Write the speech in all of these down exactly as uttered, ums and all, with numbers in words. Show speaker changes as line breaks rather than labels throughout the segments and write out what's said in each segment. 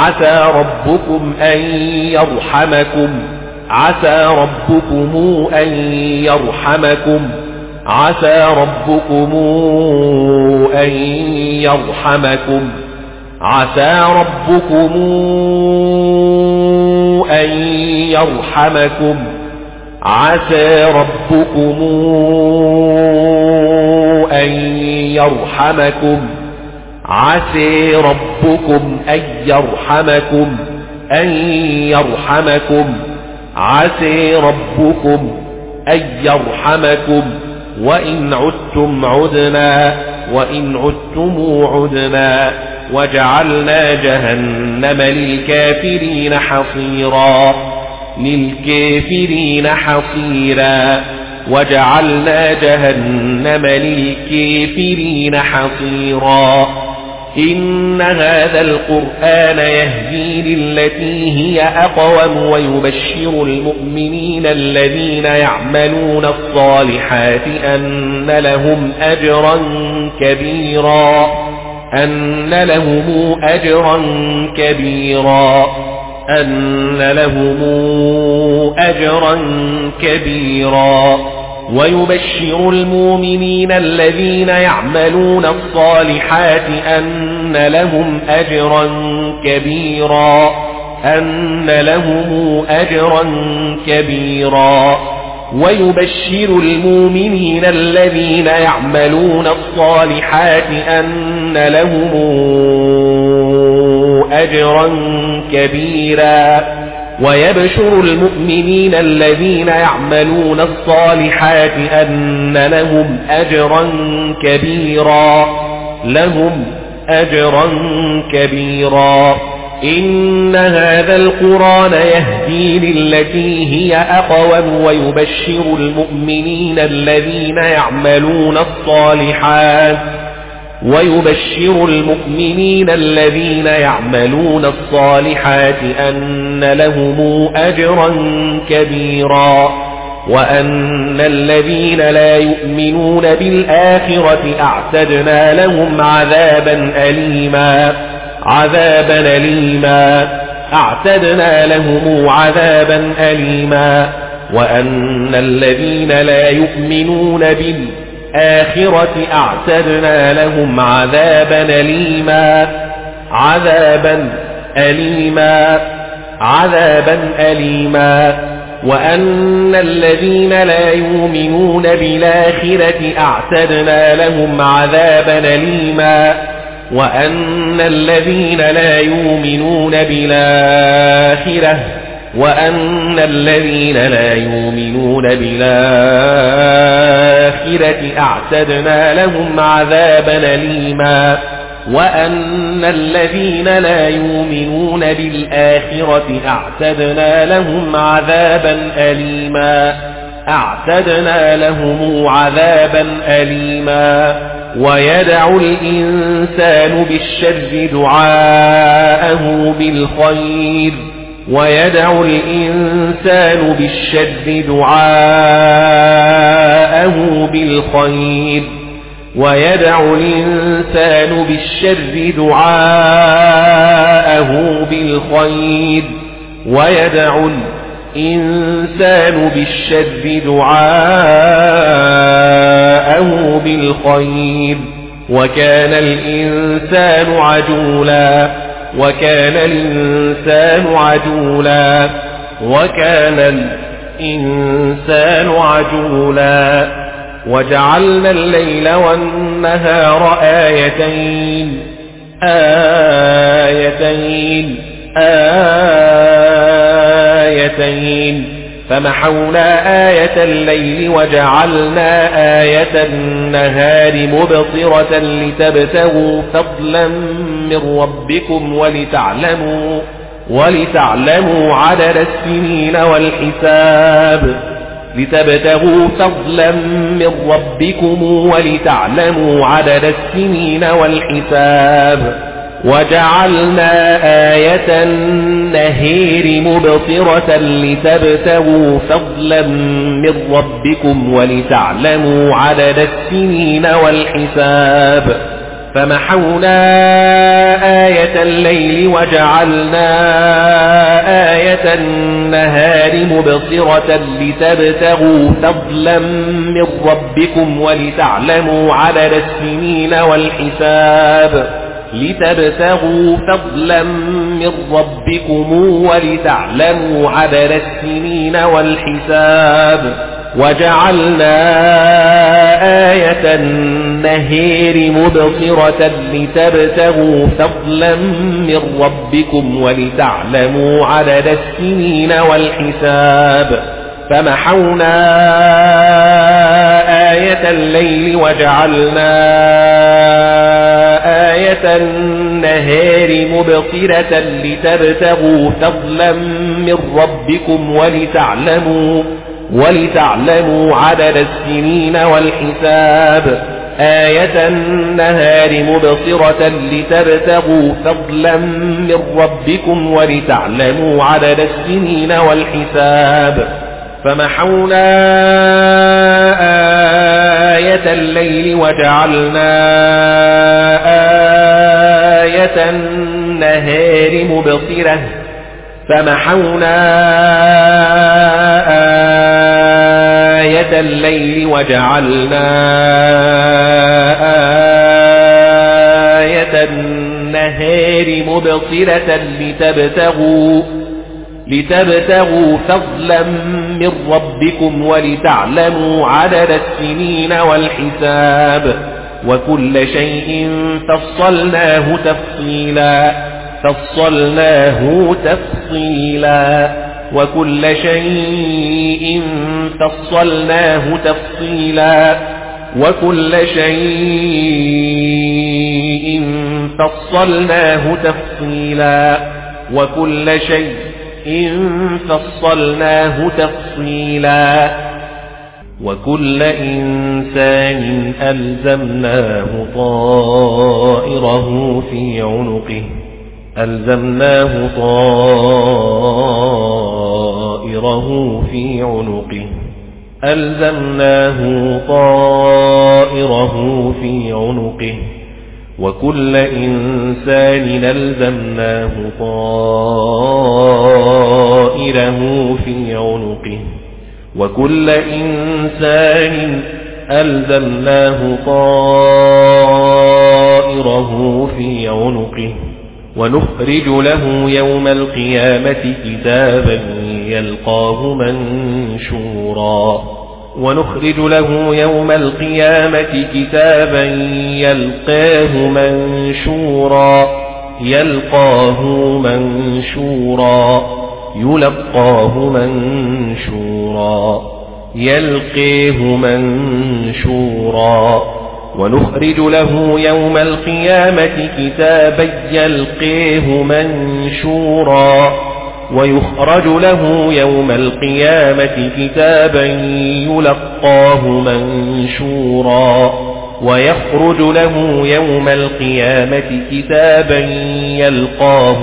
عسى ربكم أن يرحمكم عسى ربكم أن يرحمكم عسى ربكم أن يرحمكم عسى ربكم أن يرحمكم عسى ربكم أن يرحمكم عسى ربكم أن يرحمكم أن يرحمكم عسى ربكم أن يرحمكم وإن عدتم عدنا وإن عدتم عدنا وجعلنا جهنم للكافرين حصيرا للكافرين حصيرا وجعلنا جهنم للكافرين حصيرا إن هذا القرآن يهدي للتي هي أقوم ويبشر المؤمنين الذين يعملون الصالحات أن لهم أجرا كبيرا أن لهم أجرا كبيرا أن لهم أجرا كبيرا ويبشر المؤمنين الذين يعملون الصالحات أن لهم أجرا كبيرا أن لهم أجرا كبيرا ويبشر المؤمنين الذين يعملون الصالحات أن لهم أجرا كبيرا ويبشر المؤمنين الذين يعملون الصالحات أن لهم أجرا كبيرا لهم أجرا كبيرا إن هذا القرآن يهدي للتي هي أقوم ويبشر المؤمنين الذين يعملون الصالحات ويبشر المؤمنين الذين يعملون الصالحات أن لهم أجرا كبيرا وأن الذين لا يؤمنون بالآخرة أعتدنا لهم عذابا أليما عذابا أليما أعتدنا لهم عذابا أليما وأن الذين لا يؤمنون بالآخرة أعتدنا لهم عذابا أليما عذابا أليما عذابا أليما وأن الذين لا يؤمنون بالآخرة أعتدنا لهم عذابا أليما وأن الذين لا يؤمنون بالآخرة وأن الذين لا يؤمنون بالآخرة أعتدنا لهم عذابا أليما وأن الذين لا يؤمنون بالآخرة أعتدنا لهم عذابا أليما أعتدنا لهم عذابا أليما ويدع الإنسان بالشر دعاءه بالخير ويدع الإنسان بالشر دعاءه بالخير ويدع الإنسان بالشر دعاءه بالخير ويدع الإنسان بالشر دعاءه بالخير وكان الإنسان عجولا وكان الإنسان عجولا وكان الإنسان عجولا وجعلنا الليل والنهار آيتين آيتين آيتين فمحونا آية الليل وجعلنا آية النهار مبصرة لتبتغوا فضلا من ربكم ولتعلموا ولتعلموا عدد السنين والحساب لتبتغوا فضلا من ربكم ولتعلموا عدد السنين والحساب وجعلنا آية النهار مبصرة لتبتغوا فضلا من ربكم ولتعلموا عدد السنين والحساب فمحونا آية الليل وجعلنا آية النهار مبصرة لتبتغوا فضلا من ربكم ولتعلموا عدد السنين والحساب لتبتغوا فضلا من ربكم ولتعلموا عدد السنين والحساب وجعلنا آية النهار مبصرة لتبتغوا فضلا من ربكم ولتعلموا عدد السنين والحساب فمحونا آية الليل وجعلنا آية النهار مبصرة لتبتغوا فضلا من ربكم ولتعلموا ولتعلموا عدد السنين والحساب آية النهار مبصرة لتبتغوا فضلا من ربكم ولتعلموا عدد السنين والحساب فمحونا آية الليل وجعلنا آية النهار مبصرة فمحونا آية الليل وجعلنا آية النهار مبصرة لتبتغوا لتبتغوا فضلا من ربكم ولتعلموا عدد السنين والحساب وكل شيء فصلناه تفصيلا فصلناه تفصيلا وكل شيء فصلناه تفصيلا وكل شيء فصلناه تفصيلا وكل شيء فصلناه تفصيلا وكل إنسان ألزمناه طائره في عنقه ألزمناه طائره في عنقه ألزمناه طائره في عنقه وكل إنسان ألزمناه طائره في عنقه وكل إنسان ألزمناه طائره في عنقه ونخرج له يوم القيامة كتابا يلقاه منشورا ونخرج له يوم القيامة كتابا يلقاه منشورا يلقاه منشورا يلقاه منشورا يلقيه منشورا ونخرج له يوم القيامة كتابا يلقيه منشورا ويخرج له يوم القيامة كتابا يلقاه منشورا ويخرج له يوم القيامة كتابا يلقاه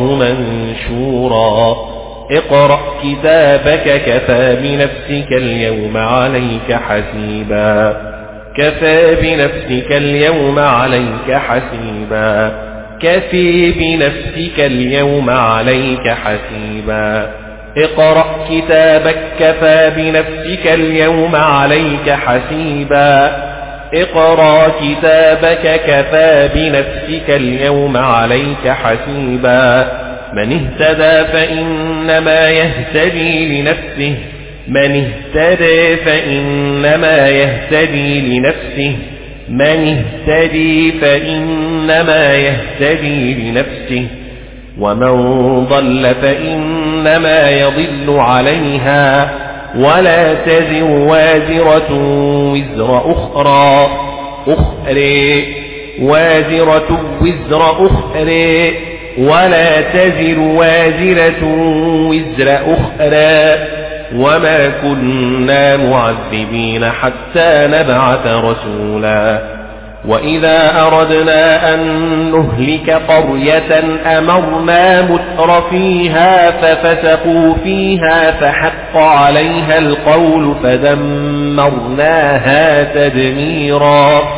منشورا اقرأ كتابك كفى بنفسك اليوم عليك حسيبا كفى بنفسك اليوم عليك حسيبا كفي بنفسك اليوم عليك حسيبا اقرأ كتابك كفى بنفسك اليوم عليك حسيبا اقرأ كتابك كفى بنفسك اليوم عليك حسيبا من اهتدى فإنما يهتدي لنفسه من اهتدى فإنما يهتدي لنفسه من اهتدي فإنما يهتدي لنفسه ومن ضل فإنما يضل عليها ولا تزر وازرة وزر أخرى أخرى وازرة وزر أخرى ولا تزر وازرة وزر أخرى وما كنا معذبين حتى نبعث رسولا وإذا أردنا أن نهلك قرية أمرنا متر فيها ففسقوا فيها فحق عليها القول فدمرناها تدميرا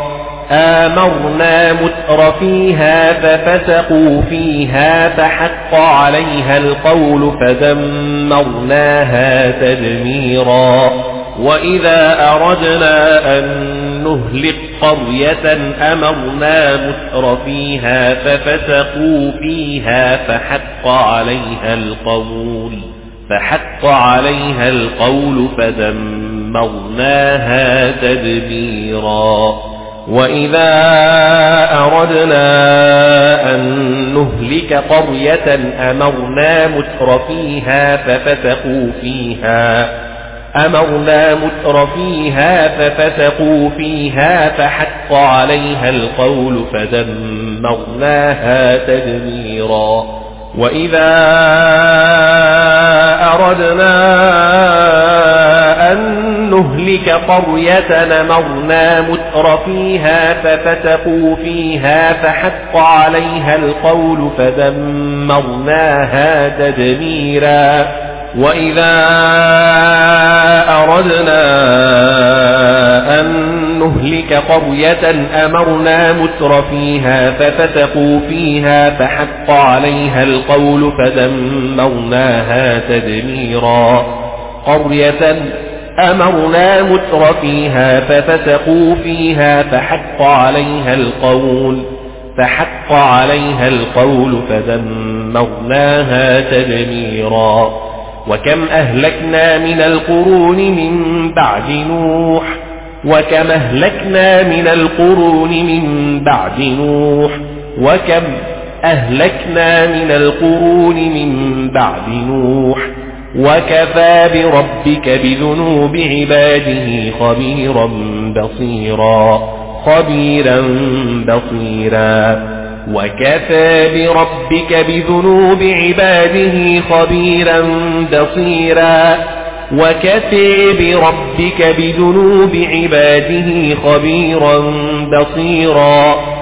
آمرنا متر فيها ففسقوا فيها فحق عليها القول فدمرناها تدميرا وإذا أردنا أن نهلك قرية أمرنا متر فيها ففسقوا فيها فحق عليها القول فحق عليها القول فدمرناها تدميرا وإذا أردنا أن نهلك قرية أمرنا متر فيها ففسقوا فيها أمرنا متر فيها ففسقوا فيها فحق عليها القول فدمرناها تدميرا وإذا أردنا أن نهلك قرية أمرنا متر فيها ففسقوا فيها فحق عليها القول فدمرناها تدميرا وإذا أردنا أن نهلك قرية أمرنا متر فيها ففسقوا فيها فحق عليها القول فدمرناها تدميرا قرية أمرنا متر فيها ففسقوا فيها فحق عليها القول فحق عليها القول فدمرناها تدميرا وكم أهلكنا من القرون من بعد نوح وكم أهلكنا من القرون من بعد نوح وكم أهلكنا من القرون من بعد نوح وكفى بربك بذنوب عباده خبيرا بصيرا خبيرا بصيرا وكفى بربك بذنوب عباده خبيرا بصيرا وكفى بربك بذنوب عباده خبيرا بصيرا